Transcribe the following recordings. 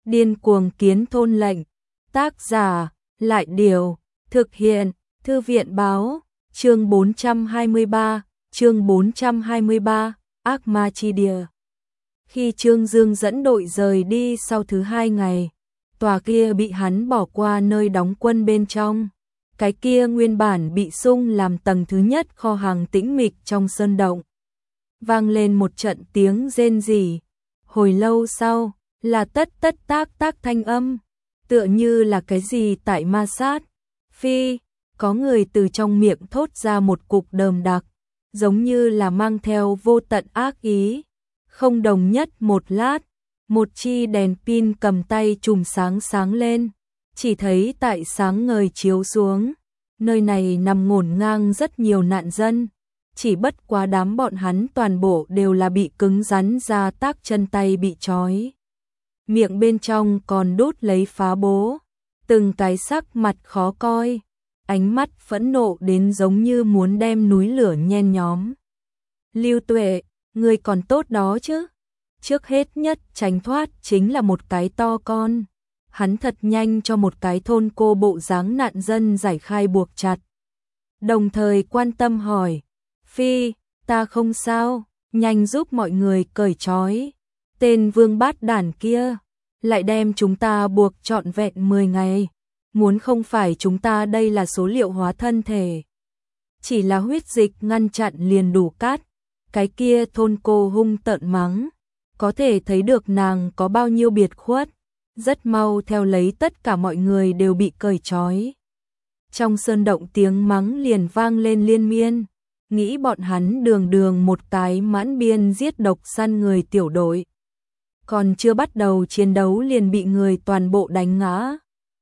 Điên cuồng kiến thôn lệnh. Tác giả, Lại Điều. Thực hiện, Thư viện Báo. Chương 423, Ác Ma Chi Địa. Khi Trương Dương dẫn đội rời đi sau thứ 2 ngày, tòa kia bị hắn bỏ qua nơi đóng quân bên trong. Cái kia nguyên bản bị sung làm tầng thứ nhất kho hàng tĩnh mịch trong sơn động. Vang lên một trận tiếng rên rỉ. Hồi lâu sau, là tất tác thanh âm, tựa như là cái gì tại ma sát. Phi, có người từ trong miệng thốt ra một cục đờm đặc, giống như là mang theo vô tận ác ý. Không đồng nhất một lát, một chi đèn pin cầm tay chùm sáng lên, chỉ thấy tại sáng ngời chiếu xuống, nơi này nằm ngổn ngang rất nhiều nạn dân, chỉ bất quá đám bọn hắn toàn bộ đều là bị cứng rắn da tác, chân tay bị trói. Miệng bên trong còn đốt lấy phá bố, từng cái sắc mặt khó coi, ánh mắt phẫn nộ đến giống như muốn đem núi lửa nhen nhóm. Lưu Tuệ, người còn tốt đó chứ? Trước hết nhất tránh thoát chính là một cái to con. Hắn thật nhanh cho một cái thôn cô bộ dáng nạn dân giải khai buộc chặt. Đồng thời quan tâm hỏi, Phi, ta không sao, nhanh giúp mọi người cởi trói. Tên vương bát đản kia, lại đem chúng ta buộc trọn vẹn 10 ngày. Muốn không phải chúng ta đây là số liệu hóa thân thể. Chỉ là huyết dịch ngăn chặn liền đủ cát. Cái kia thôn cô hung tợn mắng, có thể thấy được nàng có bao nhiêu biệt khuất. Rất mau theo lấy tất cả mọi người đều bị cởi trói. Trong sơn động tiếng mắng liền vang lên liên miên, nghĩ bọn hắn đường một cái mãn biên giết độc săn người tiểu đội. Còn chưa bắt đầu chiến đấu liền bị người toàn bộ đánh ngã.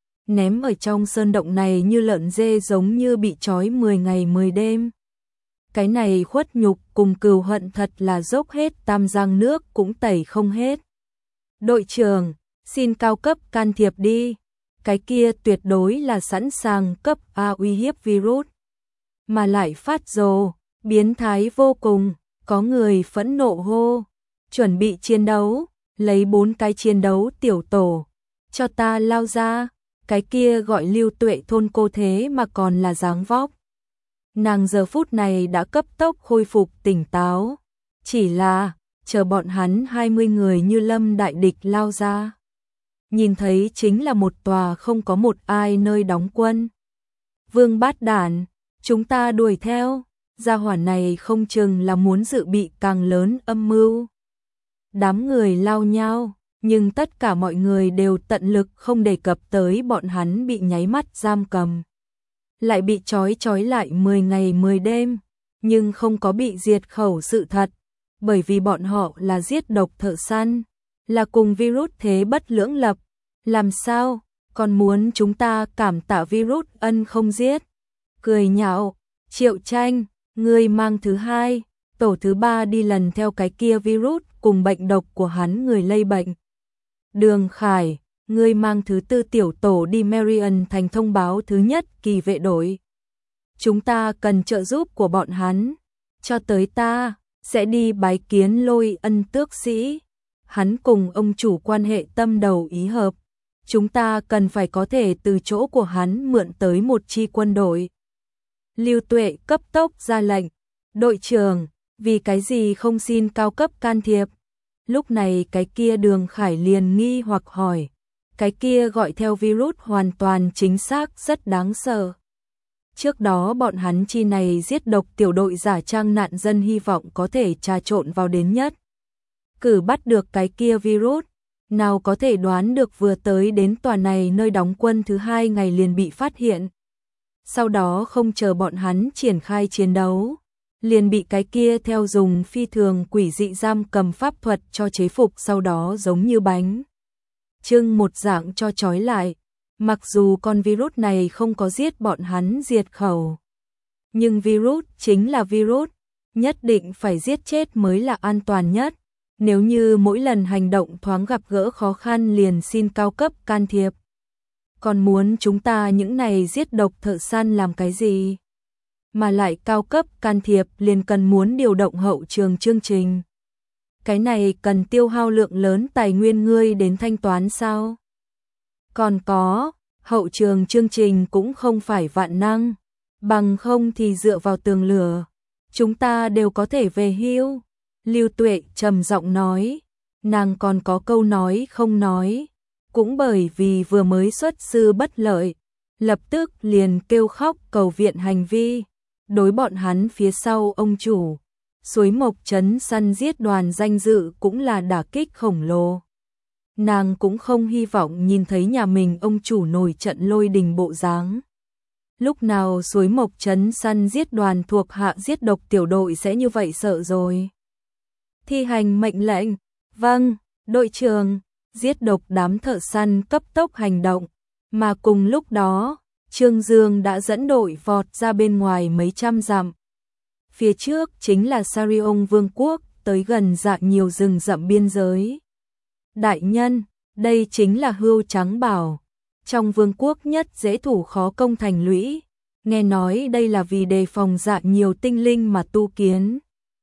Ném ở trong sơn động này như lợn dê, giống như bị trói 10 ngày 10 đêm. Cái này khuất nhục cùng cừu hận thật là dốc hết tam giang nước cũng tẩy không hết. Đội trưởng, xin cao cấp can thiệp đi. Cái kia tuyệt đối là sẵn sàng cấp A uy hiếp virus. Mà lại phát rồ, biến thái vô cùng, có người phẫn nộ hô. Chuẩn bị chiến đấu, lấy 4 cái chiến đấu tiểu tổ. Cho ta lao ra, cái kia gọi Lưu Tuệ thôn cô thế mà còn là dáng vóc. Nàng giờ phút này đã cấp tốc khôi phục tỉnh táo. Chỉ là, chờ bọn hắn 20 người như lâm đại địch lao ra. Nhìn thấy chính là một tòa không có một ai nơi đóng quân. Vương bát đản, chúng ta đuổi theo, gia hỏa này không chừng là muốn dự bị càng lớn âm mưu. Đám người lao nhau, nhưng tất cả mọi người đều tận lực không đề cập tới bọn hắn bị nháy mắt giam cầm. Lại bị trói lại 10 ngày 10 đêm, nhưng không có bị diệt khẩu sự thật, bởi vì bọn họ là giết độc thợ săn, là cùng virus thế bất lưỡng lập. Làm sao, còn muốn chúng ta cảm tạ virus ân không giết? Cười nhạo, Triệu Tranh, ngươi mang thứ 2, tổ thứ 3 đi lần theo cái kia virus cùng bệnh độc của hắn người lây bệnh. Đường Khải, ngươi mang thứ 4 tiểu tổ đi Marion thành thông báo thứ nhất kỳ vệ đội. Chúng ta cần trợ giúp của bọn hắn. Cho tới ta, sẽ đi bái kiến Lôi Ân tước sĩ. Hắn cùng ông chủ quan hệ tâm đầu ý hợp. Chúng ta cần phải có thể từ chỗ của hắn mượn tới một chi quân đội. Lưu Tuệ cấp tốc ra lệnh. Đội trưởng, vì cái gì không xin cao cấp can thiệp? Lúc này cái kia Đường Khải liền nghi hoặc hỏi. Cái kia gọi theo virus hoàn toàn chính xác rất đáng sợ. Trước đó bọn hắn chi này giết độc tiểu đội giả trang nạn dân hy vọng có thể trà trộn vào đến nhất. Cử bắt được cái kia virus, nào có thể đoán được vừa tới đến tòa này nơi đóng quân thứ 2 ngày liền bị phát hiện. Sau đó không chờ bọn hắn triển khai chiến đấu, liền bị cái kia theo dùng phi thường quỷ dị giam cầm pháp thuật cho chế phục, sau đó giống như bánh chưng một dạng cho trói lại. Mặc dù con virus này không có giết bọn hắn diệt khẩu, nhưng virus chính là virus, nhất định phải giết chết mới là an toàn nhất. Nếu như mỗi lần hành động thoáng gặp gỡ khó khăn liền xin cao cấp can thiệp. Còn muốn chúng ta những này giết độc thợ săn làm cái gì? Mà lại cao cấp can thiệp liền cần muốn điều động hậu trường chương trình. Cái này cần tiêu hao lượng lớn tài nguyên ngươi đến thanh toán sao? Còn có, hậu trường chương trình cũng không phải vạn năng, bằng không thì dựa vào tường lửa, chúng ta đều có thể về hưu. Lưu Tuệ trầm giọng nói, nàng còn có câu nói không nói, cũng bởi vì vừa mới xuất sư bất lợi, lập tức liền kêu khóc cầu viện hành vi, đối bọn hắn phía sau ông chủ. Suối Mộc Trấn săn giết đoàn danh dự cũng là đả kích khổng lồ. Nàng cũng không hy vọng nhìn thấy nhà mình ông chủ nổi trận lôi đình bộ dáng. Lúc nào Suối Mộc Trấn săn giết đoàn thuộc hạ giết độc tiểu đội sẽ như vậy sợ rồi. Thi hành mệnh lệnh, vâng, đội trưởng, giết độc đám thợ săn cấp tốc hành động. Mà cùng lúc đó, Trương Dương đã dẫn đội vọt ra bên ngoài mấy trăm dặm. Phía trước chính là Sarion Vương quốc, tới gần dạ nhiều rừng rậm biên giới. Đại nhân, đây chính là Hươu Trắng Bảo, trong vương quốc nhất dễ thủ khó công thành lũy. Nghe nói đây là vì đề phòng dạ nhiều tinh linh mà tu kiến.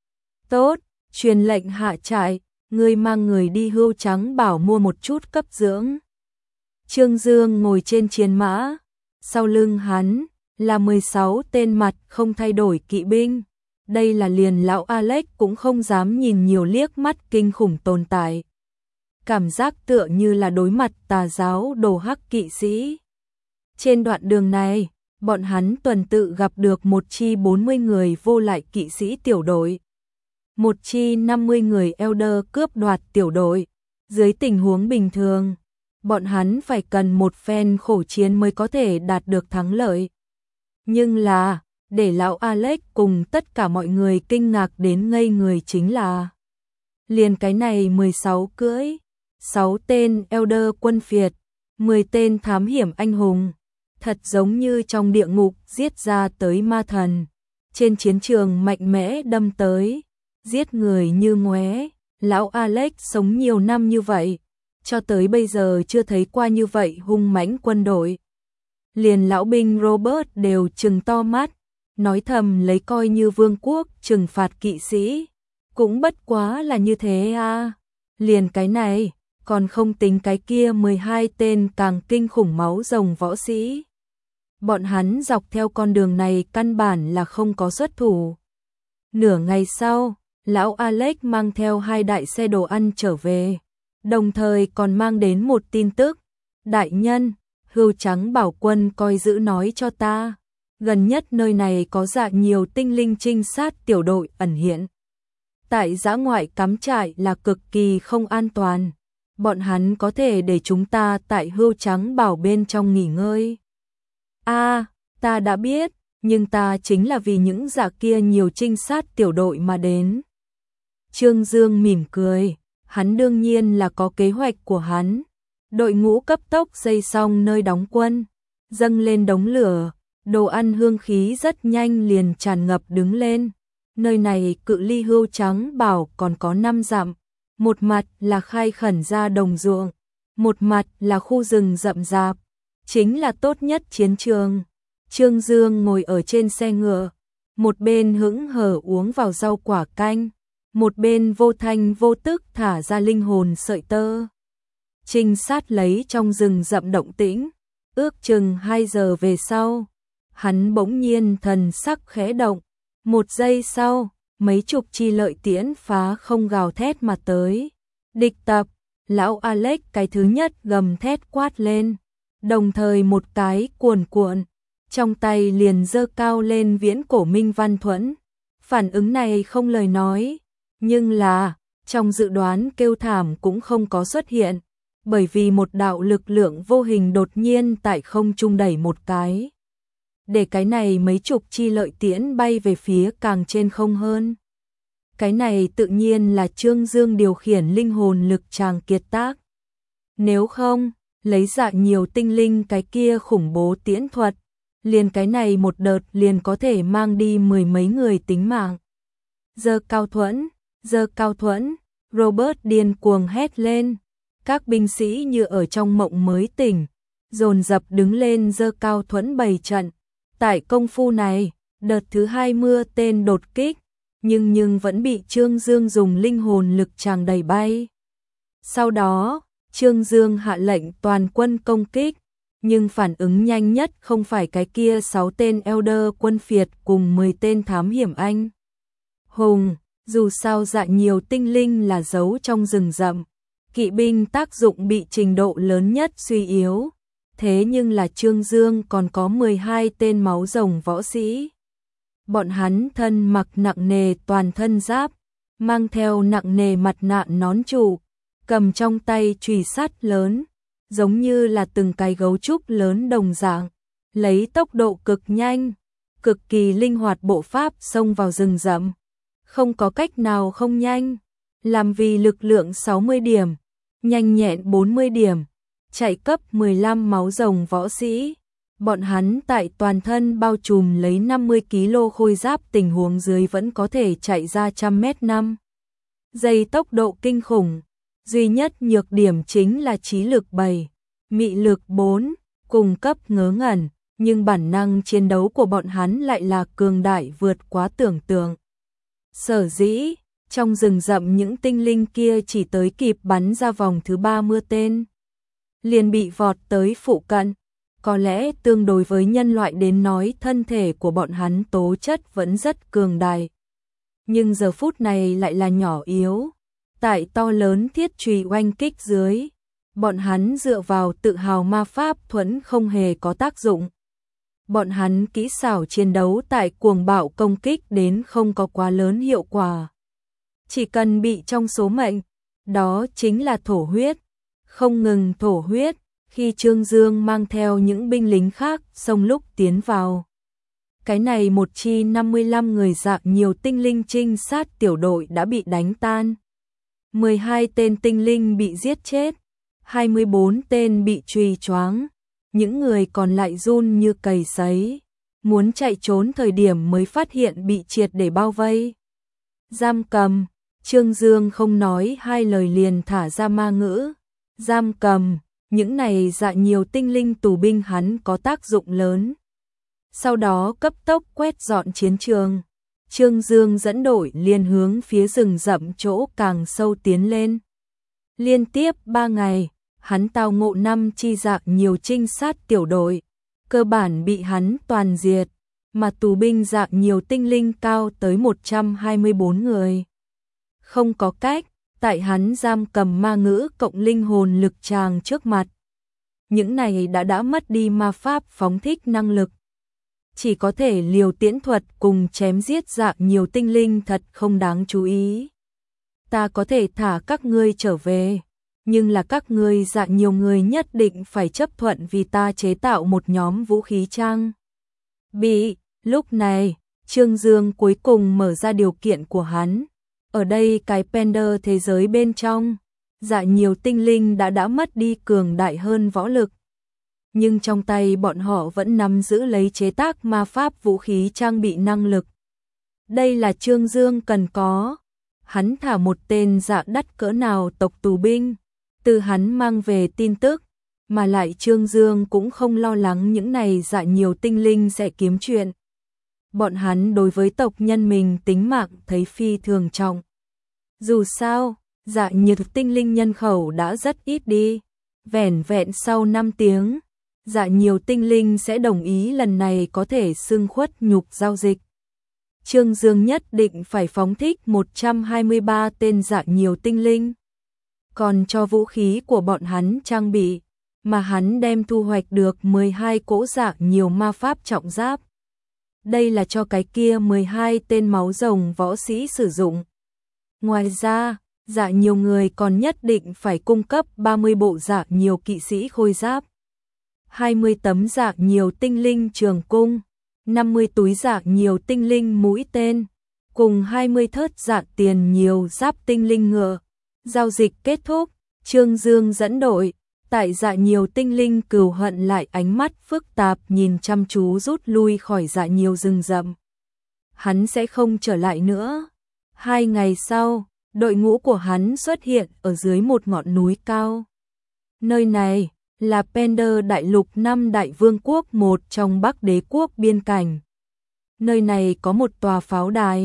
Tốt, truyền lệnh hạ trại, ngươi mang người đi Hươu Trắng Bảo mua một chút cấp dưỡng. Trương Dương ngồi trên chiến mã, sau lưng hắn là 16 tên mặt không thay đổi kỵ binh. Đây là liền lão Alex cũng không dám nhìn nhiều liếc mắt kinh khủng tồn tại. Cảm giác tựa như là đối mặt tà giáo đồ hắc kỵ sĩ. Trên đoạn đường này, bọn hắn tuần tự gặp được một chi 40 người vô lại kỵ sĩ tiểu đội. Một chi 50 người Elder cướp đoạt tiểu đội. Dưới tình huống bình thường, bọn hắn phải cần một phen khổ chiến mới có thể đạt được thắng lợi. Nhưng là, để lão Alex cùng tất cả mọi người kinh ngạc đến ngây người chính là liền cái này 16 cưỡi, 6 tên Elder quân phiệt, 10 tên thám hiểm anh hùng, thật giống như trong địa ngục giết ra tới ma thần, trên chiến trường mạnh mẽ đâm tới, giết người như ngoé. Lão Alex sống nhiều năm như vậy, cho tới bây giờ chưa thấy qua như vậy hung mãnh quân đội. Liền lão binh Robert đều trừng to mắt, nói thầm lấy coi như vương quốc trừng phạt kỵ sĩ, cũng bất quá là như thế à. Liền cái này, còn không tính cái kia 12 tên càng kinh khủng máu rồng võ sĩ. Bọn hắn dọc theo con đường này căn bản là không có xuất thủ. Nửa ngày sau, lão Alex mang theo 2 đại xe đồ ăn trở về, đồng thời còn mang đến một tin tức. Đại nhân, Hươu Trắng Bảo quân coi giữ nói cho ta, gần nhất nơi này có dạ nhiều tinh linh trinh sát tiểu đội ẩn hiện. Tại dã ngoại cắm trại là cực kỳ không an toàn, bọn hắn có thể để chúng ta tại Hươu Trắng Bảo bên trong nghỉ ngơi. Ta đã biết, nhưng ta chính là vì những dạ kia nhiều trinh sát tiểu đội mà đến. Trương Dương mỉm cười, hắn đương nhiên là có kế hoạch của hắn. Đội ngũ cấp tốc xây xong nơi đóng quân, dâng lên đống lửa, đồ ăn hương khí rất nhanh liền tràn ngập đứng lên. Nơi này cự ly Hươu Trắng Bảo còn có 5 dặm, một mặt là khai khẩn ra đồng ruộng, một mặt là khu rừng rậm rạp, chính là tốt nhất chiến trường. Trương Dương ngồi ở trên xe ngựa, một bên hững hờ uống vào rau quả canh, một bên vô thanh vô tức thả ra linh hồn sợi tơ. Trinh sát lấy trong rừng rậm động tĩnh, ước chừng 2 giờ về sau, hắn bỗng nhiên thần sắc khẽ động, 1 giây sau, mấy chục chi lợi tiễn phá không gào thét mà tới. Địch tập, lão Alex cái thứ nhất gầm thét quát lên, đồng thời một cái cuồn cuộn, trong tay liền giơ cao lên viễn cổ minh văn thuẫn. Phản ứng này không lời nói, nhưng là, trong dự đoán kêu thảm cũng không có xuất hiện, bởi vì một đạo lực lượng vô hình đột nhiên tại không trung đẩy một cái, để cái này mấy chục chi lợi tiễn bay về phía càng trên không hơn. Cái này tự nhiên là Trương Dương điều khiển linh hồn lực tràng kiệt tác. Nếu không, lấy dạ nhiều tinh linh cái kia khủng bố tiễn thuật, liền cái này một đợt liền có thể mang đi 10 mấy người tính mạng. Giơ cao thuẫn, Robert điên cuồng hét lên. Các binh sĩ như ở trong mộng mới tỉnh, dồn dập đứng lên giơ cao thuẫn bày trận. Tại công phu này, đợt thứ 2 mưa tên đột kích, nhưng vẫn bị Trương Dương dùng linh hồn lực tràng đẩy bay. Sau đó, Trương Dương hạ lệnh toàn quân công kích, nhưng phản ứng nhanh nhất không phải cái kia 6 tên Elder quân phiệt cùng 10 tên thám hiểm anh hùng, dù sao Dạ Nhiều Tinh Linh là giấu trong rừng rậm, kỵ binh tác dụng bị trình độ lớn nhất suy yếu, thế nhưng là Trương Dương còn có 12 tên máu rồng võ sĩ. Bọn hắn thân mặc nặng nề toàn thân giáp, mang theo nặng nề mặt nạ nón trụ, cầm trong tay chùy sắt lớn, giống như là từng cái gấu trúc lớn đồng dạng, lấy tốc độ cực nhanh, cực kỳ linh hoạt bộ pháp xông vào rừng rậm. Không có cách nào không nhanh, làm vì lực lượng 60 điểm, nhanh nhẹn 40 điểm, chạy cấp 15 máu rồng võ sĩ. Bọn hắn tại toàn thân bao trùm lấy 50 kg khôi giáp tình huống dưới vẫn có thể chạy ra 100m/5 giây tốc độ kinh khủng. Duy nhất nhược điểm chính là trí lực 7, mị lực 4, cùng cấp ngớ ngẩn, nhưng bản năng chiến đấu của bọn hắn lại là cường đại vượt quá tưởng tượng. Sở dĩ, trong rừng rậm những tinh linh kia chỉ tới kịp bắn ra vòng thứ 30 tên, liền bị vọt tới phụ cận. Có lẽ tương đối với nhân loại đến nói thân thể của bọn hắn tố chất vẫn rất cường đại. Nhưng giờ phút này lại là nhỏ yếu. Tại to lớn thiết chùy oanh kích dưới, bọn hắn dựa vào tự hào ma pháp thuẫn không hề có tác dụng. Bọn hắn kỹ xảo chiến đấu tại cuồng bạo công kích đến không có quá lớn hiệu quả. Chỉ cần bị trong số mệnh, đó chính là thổ huyết, không ngừng thổ huyết. Khi Trương Dương mang theo những binh lính khác xông lúc tiến vào, cái này một chi 55 người Dạ Nhiều Tinh Linh trinh sát tiểu đội đã bị đánh tan. 12 tên tinh linh bị giết chết, 24 tên bị truy choáng, những người còn lại run như cầy sấy, muốn chạy trốn thời điểm mới phát hiện bị triệt để bao vây. Giam cầm, Trương Dương không nói hai lời liền thả ra ma ngữ. Giam cầm, những này Dạ Nhiều Tinh Linh tù binh hắn có tác dụng lớn. Sau đó cấp tốc quét dọn chiến trường. Trương Dương dẫn đội liền hướng phía rừng rậm chỗ càng sâu tiến lên. Liên tiếp 3 ngày, hắn tao ngộ 5 chi Dạ Nhiều trinh sát tiểu đội, cơ bản bị hắn toàn diệt, mà tù binh Dạ Nhiều Tinh Linh cao tới 124 người. Không có cách, tại hắn giam cầm ma ngữ cộng linh hồn lực tràng trước mặt. Những này đã mất đi ma pháp phóng thích năng lực. Chỉ có thể liều tiễn thuật cùng chém giết Dạ Nhiều Tinh Linh thật không đáng chú ý. Ta có thể thả các ngươi trở về, nhưng là các ngươi Dạ Nhiều người nhất định phải chấp thuận vì ta chế tạo một nhóm vũ khí trang bị. Lúc này, Trương Dương cuối cùng mở ra điều kiện của hắn. Ở đây cái Pender thế giới bên trong, Dạ Nhiều Tinh Linh đã mất đi cường đại hơn võ lực. Nhưng trong tay bọn họ vẫn nắm giữ lấy chế tác ma pháp vũ khí trang bị năng lực. Đây là Trương Dương cần có. Hắn thả một tên dạ đắt cỡ nào tộc tù binh, từ hắn mang về tin tức, mà lại Trương Dương cũng không lo lắng những này Dạ Nhiều Tinh Linh sẽ kiếm chuyện. Bọn hắn đối với tộc nhân mình tính mạng thấy phi thường trọng. Dù sao, Dạ Nhiều Tinh Linh nhân khẩu đã rất ít đi. Vẻn vẹn sau 5 tiếng, Dạ Nhiều Tinh Linh sẽ đồng ý lần này có thể xưng khuất nhục giao dịch. Trương Dương nhất định phải phóng thích 123 tên Dạ Nhiều Tinh Linh, còn cho vũ khí của bọn hắn trang bị, mà hắn đem thu hoạch được 12 cỗ Dạ Nhiều ma pháp trọng giáp. Đây là cho cái kia 12 tên máu rồng võ sĩ sử dụng. Ngoài ra, Dạ Nhiều người còn nhất định phải cung cấp 30 bộ Dạ Nhiều kỵ sĩ khôi giáp, 20 tấm Dạ Nhiều Tinh Linh trường cung, 50 túi Dạ Nhiều Tinh Linh mũi tên, cùng 20 thớt Dạ Tiền Nhiều giáp tinh linh ngựa. Giao dịch kết thúc, Trương Dương dẫn đội, tại Dạ Nhiều Tinh Linh cừu hận lại ánh mắt phức tạp nhìn chăm chú rút lui khỏi Dạ Nhiều rừng rậm. Hắn sẽ không trở lại nữa. 2 ngày sau, đội ngũ của hắn xuất hiện ở dưới một ngọn núi cao. Nơi này là Pender Đại Lục 5 Đại Vương quốc, một trong Bắc Đế quốc biên cảnh. Nơi này có một tòa pháo đài,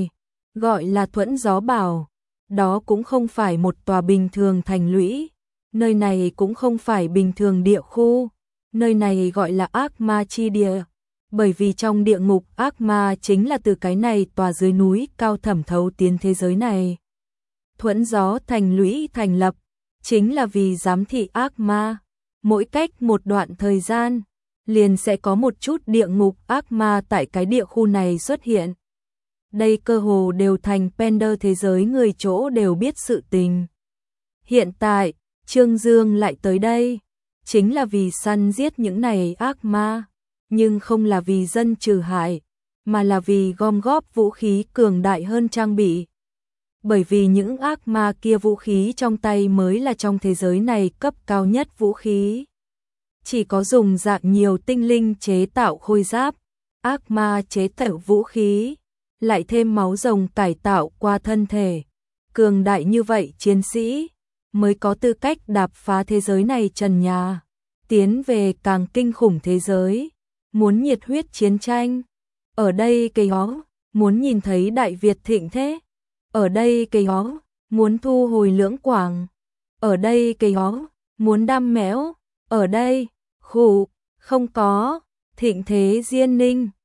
gọi là Thuẫn Gió Bảo. Đó cũng không phải một tòa bình thường thành lũy, nơi này cũng không phải bình thường địa khu, nơi này gọi là ác ma chi địa, bởi vì trong địa ngục ác ma chính là từ cái này tòa dưới núi cao thẩm thấu tiến thế giới này. Thuẫn Gió thành lũy thành lập, chính là vì giám thị ác ma, mỗi cách một đoạn thời gian, liền sẽ có một chút địa ngục ác ma tại cái địa khu này xuất hiện. Đây cơ hồ đều thành Pender thế giới người chỗ đều biết sự tình. Hiện tại, Trương Dương lại tới đây, chính là vì săn giết những này ác ma, nhưng không là vì dân trừ hại, mà là vì gom góp vũ khí cường đại hơn trang bị. Bởi vì những ác ma kia vũ khí trong tay mới là trong thế giới này cấp cao nhất vũ khí. Chỉ có dùng dạng nhiều tinh linh chế tạo khôi giáp, ác ma chế tạo vũ khí, lại thêm máu rồng cải tạo qua thân thể. Cường đại như vậy chiến sĩ mới có tư cách đạp phá thế giới này trần nhà, tiến về càng kinh khủng thế giới, muốn nhiệt huyết chiến tranh. Ở đây cây ó, muốn nhìn thấy Đại Việt thịnh thế. Ở đây cây ó, muốn thu hồi Lưỡng Quảng. Ở đây cây ó, muốn đam mẽo. Ở đây, khủ, không có, thịnh thế Diên Ninh.